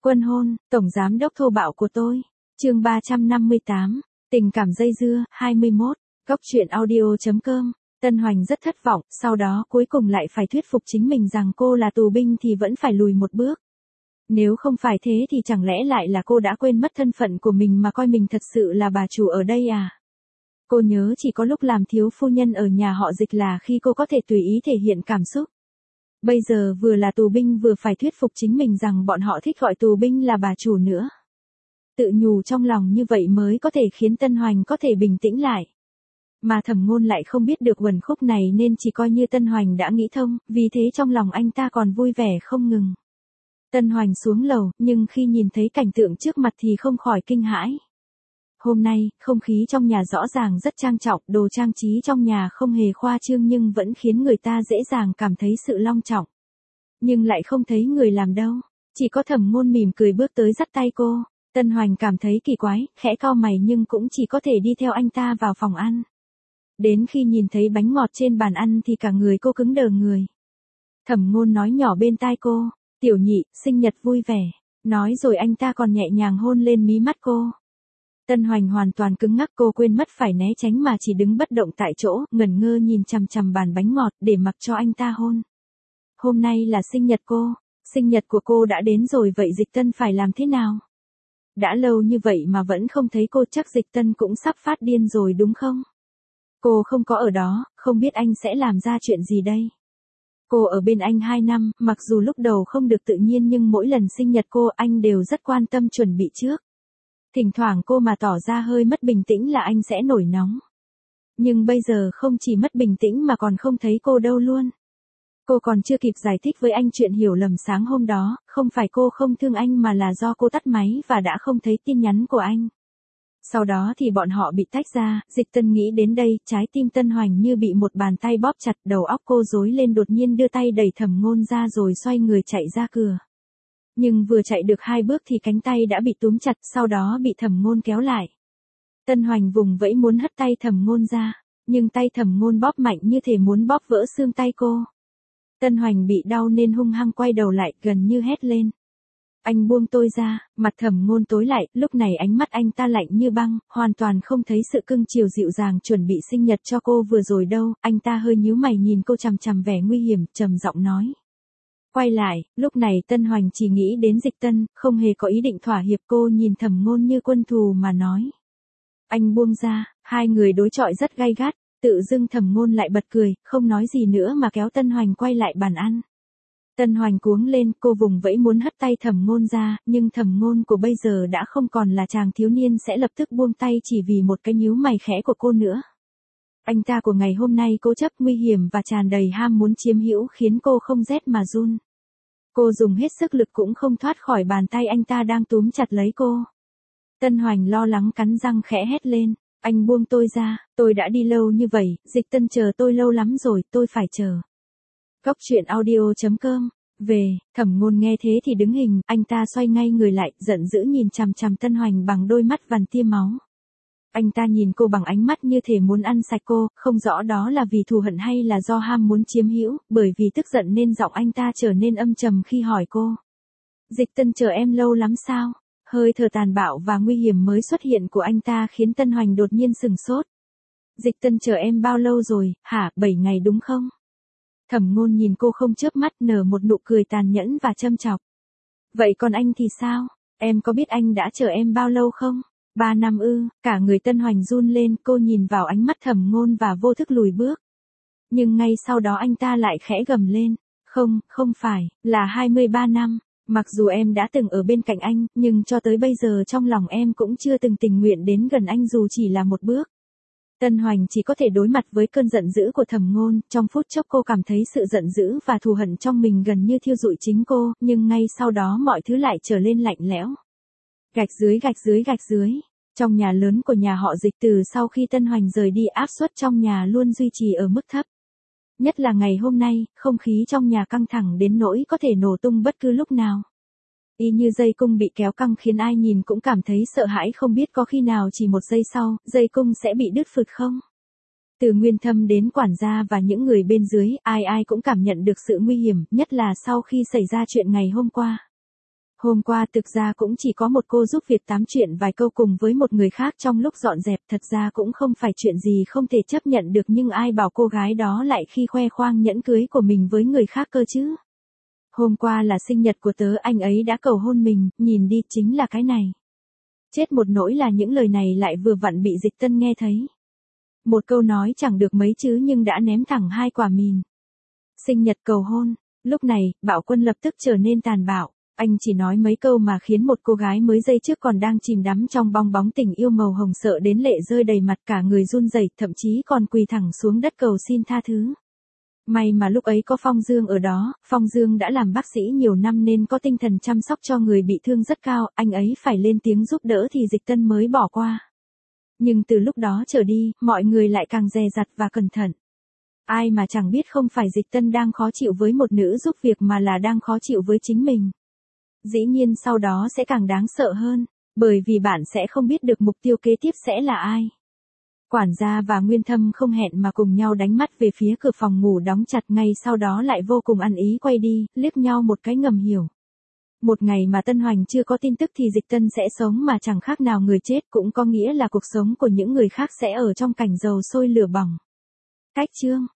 Quân hôn, tổng giám đốc thô bạo của tôi. Chương 358, tình cảm dây dưa, 21. Góc truyện audio.com. Tân Hoành rất thất vọng, sau đó cuối cùng lại phải thuyết phục chính mình rằng cô là tù binh thì vẫn phải lùi một bước. Nếu không phải thế thì chẳng lẽ lại là cô đã quên mất thân phận của mình mà coi mình thật sự là bà chủ ở đây à? Cô nhớ chỉ có lúc làm thiếu phu nhân ở nhà họ Dịch là khi cô có thể tùy ý thể hiện cảm xúc. Bây giờ vừa là tù binh vừa phải thuyết phục chính mình rằng bọn họ thích gọi tù binh là bà chủ nữa. Tự nhủ trong lòng như vậy mới có thể khiến Tân Hoành có thể bình tĩnh lại. Mà Thẩm Ngôn lại không biết được uẩn khúc này nên chỉ coi như Tân Hoành đã nghĩ thông, vì thế trong lòng anh ta còn vui vẻ không ngừng. Tân Hoành xuống lầu, nhưng khi nhìn thấy cảnh tượng trước mặt thì không khỏi kinh hãi. Hôm nay, không khí trong nhà rõ ràng rất trang trọng, đồ trang trí trong nhà không hề khoa trương nhưng vẫn khiến người ta dễ dàng cảm thấy sự long trọng. Nhưng lại không thấy người làm đâu, chỉ có Thẩm Ngôn mỉm cười bước tới dắt tay cô. Tân Hoành cảm thấy kỳ quái, khẽ cau mày nhưng cũng chỉ có thể đi theo anh ta vào phòng ăn. Đến khi nhìn thấy bánh ngọt trên bàn ăn thì cả người cô cứng đờ người. Thẩm Ngôn nói nhỏ bên tai cô, "Tiểu Nhị, sinh nhật vui vẻ." Nói rồi anh ta còn nhẹ nhàng hôn lên mí mắt cô. Tân Hoành hoàn toàn cứng ngắc, cô quên mất phải né tránh mà chỉ đứng bất động tại chỗ, ngẩn ngơ nhìn chằm chằm bàn bánh ngọt để mặc cho anh ta hôn. Hôm nay là sinh nhật cô, sinh nhật của cô đã đến rồi, vậy Dịch Tân phải làm thế nào? Đã lâu như vậy mà vẫn không thấy cô, chắc Dịch Tân cũng sắp phát điên rồi đúng không? Cô không có ở đó, không biết anh sẽ làm ra chuyện gì đây? Cô ở bên anh 2 năm, mặc dù lúc đầu không được tự nhiên nhưng mỗi lần sinh nhật cô anh đều rất quan tâm chuẩn bị trước. Thỉnh thoảng cô mà tỏ ra hơi mất bình tĩnh là anh sẽ nổi nóng. Nhưng bây giờ không chỉ mất bình tĩnh mà còn không thấy cô đâu luôn. Cô còn chưa kịp giải thích với anh chuyện hiểu lầm sáng hôm đó, không phải cô không thương anh mà là do cô tắt máy và đã không thấy tin nhắn của anh. Sau đó thì bọn họ bị tách ra, Dịch Tân nghĩ đến đây, trái tim Tân Hoành như bị một bàn tay bóp chặt, đầu óc cô rối lên, đột nhiên đưa tay đẩy Thẩm Ngôn ra rồi xoay người chạy ra cửa. Nhưng vừa chạy được 2 bước thì cánh tay đã bị túm chặt, sau đó bị Thẩm Ngôn kéo lại. Tân Hoành vùng vẫy muốn hất tay Thẩm Ngôn ra, nhưng tay Thẩm Ngôn bóp mạnh như thể muốn bóp vỡ xương tay cô. Tân Hoành bị đau nên hung hăng quay đầu lại, gần như hét lên. "Anh buông tôi ra." Mặt Thẩm Ngôn tối lại, lúc này ánh mắt anh ta lạnh như băng, hoàn toàn không thấy sự cưng chiều dịu dàng chuẩn bị sinh nhật cho cô vừa rồi đâu. Anh ta hơi nhíu mày nhìn cô chằm chằm vẻ nguy hiểm, trầm giọng nói. Quay lại, lúc này Tân Hoành chỉ nghĩ đến Dịch Tân, không hề có ý định thỏa hiệp. Cô nhìn Thẩm Ngôn như quân thù mà nói. "Anh buông ra." Hai người đối chọi rất gay gắt, tự dưng Thẩm Ngôn lại bật cười, không nói gì nữa mà kéo Tân Hoành quay lại bàn ăn. Tân Hoành cuống lên, cô vùng vẫy muốn hất tay Thẩm Ngôn ra, nhưng Thẩm Ngôn của bây giờ đã không còn là chàng thiếu niên sẽ lập tức buông tay chỉ vì một cái nhíu mày khẽ của cô nữa. Anh ta của ngày hôm nay cố chấp, nguy hiểm và tràn đầy ham muốn chiếm hữu khiến cô không rét mà run. Cô dùng hết sức lực cũng không thoát khỏi bàn tay anh ta đang túm chặt lấy cô. Tân Hoành lo lắng cắn răng khẽ hét lên, "Anh buông tôi ra, tôi đã đi lâu như vậy, Dịch Tân chờ tôi lâu lắm rồi, tôi phải chờ." Góc truyện audio.com. Về, Thẩm Ngôn nghe thế thì đứng hình, anh ta xoay ngay người lại, giận dữ nhìn chằm chằm Tân Hoành bằng đôi mắt vằn tia máu. Anh ta nhìn cô bằng ánh mắt như thể muốn ăn sạch cô, không rõ đó là vì thù hận hay là do ham muốn chiếm hữu, bởi vì tức giận nên giọng anh ta trở nên âm trầm khi hỏi cô. "Dịch Tân chờ em lâu lắm sao?" Hơi thở tàn bạo và nguy hiểm mới xuất hiện của anh ta khiến Tân Hoành đột nhiên sửng sốt. "Dịch Tân chờ em bao lâu rồi, hả, 7 ngày đúng không?" Thẩm Ngôn nhìn cô không chớp mắt, nở một nụ cười tàn nhẫn và châm chọc. "Vậy còn anh thì sao? Em có biết anh đã chờ em bao lâu không?" 3 năm ư? Cả người Tân Hoành run lên, cô nhìn vào ánh mắt Thẩm Ngôn và vô thức lùi bước. Nhưng ngay sau đó anh ta lại khẽ gầm lên. "Không, không phải, là 23 năm. Mặc dù em đã từng ở bên cạnh anh, nhưng cho tới bây giờ trong lòng em cũng chưa từng tình nguyện đến gần anh dù chỉ là một bước." Tân Hoành chỉ có thể đối mặt với cơn giận dữ của Thẩm Ngôn, trong phút chốc cô cảm thấy sự giận dữ và thù hận trong mình gần như thiêu rụi chính cô, nhưng ngay sau đó mọi thứ lại trở lên lạnh lẽo. Gạch dưới gạch dưới gạch dưới. Trong nhà lớn của nhà họ Dịch, từ sau khi Tân Hoành rời đi, áp suất trong nhà luôn duy trì ở mức thấp. Nhất là ngày hôm nay, không khí trong nhà căng thẳng đến nỗi có thể nổ tung bất cứ lúc nào. Y như dây cung bị kéo căng khiến ai nhìn cũng cảm thấy sợ hãi, không biết có khi nào chỉ một giây sau, dây cung sẽ bị đứt phụt không? Từ Nguyên Thâm đến quản gia và những người bên dưới, ai ai cũng cảm nhận được sự nguy hiểm, nhất là sau khi xảy ra chuyện ngày hôm qua. Hôm qua thực ra cũng chỉ có một cô giúp việc tám chuyện vài câu cùng với một người khác trong lúc dọn dẹp, thật ra cũng không phải chuyện gì không thể chấp nhận được, nhưng ai bảo cô gái đó lại khi khoe khoang nhẫn cưới của mình với người khác cơ chứ. Hôm qua là sinh nhật của tớ, anh ấy đã cầu hôn mình, nhìn đi chính là cái này. Chết một nỗi là những lời này lại vừa vặn bị Dịch Tân nghe thấy. Một câu nói chẳng được mấy chứ nhưng đã ném thẳng hai quả mìn. Sinh nhật cầu hôn, lúc này, Bạo Quân lập tức trở nên tàn bạo. Anh chỉ nói mấy câu mà khiến một cô gái mới giây trước còn đang chìm đắm trong bong bóng tình yêu màu hồng sợ đến lệ rơi đầy mặt, cả người run rẩy, thậm chí còn quỳ thẳng xuống đất cầu xin tha thứ. May mà lúc ấy có Phong Dương ở đó, Phong Dương đã làm bác sĩ nhiều năm nên có tinh thần chăm sóc cho người bị thương rất cao, anh ấy phải lên tiếng giúp đỡ thì Dịch Tân mới bỏ qua. Nhưng từ lúc đó trở đi, mọi người lại càng dè dặt và cẩn thận. Ai mà chẳng biết không phải Dịch Tân đang khó chịu với một nữ giúp việc mà là đang khó chịu với chính mình. Dĩ nhiên sau đó sẽ càng đáng sợ hơn, bởi vì bạn sẽ không biết được mục tiêu kế tiếp sẽ là ai. Quản gia và Nguyên Thâm không hẹn mà cùng nhau đánh mắt về phía cửa phòng ngủ đóng chặt, ngay sau đó lại vô cùng ăn ý quay đi, liếc nhau một cái ngầm hiểu. Một ngày mà Tân Hoành chưa có tin tức thì Dịch Tân sẽ sống mà chẳng khác nào người chết, cũng có nghĩa là cuộc sống của những người khác sẽ ở trong cảnh dầu sôi lửa bỏng. Cách chương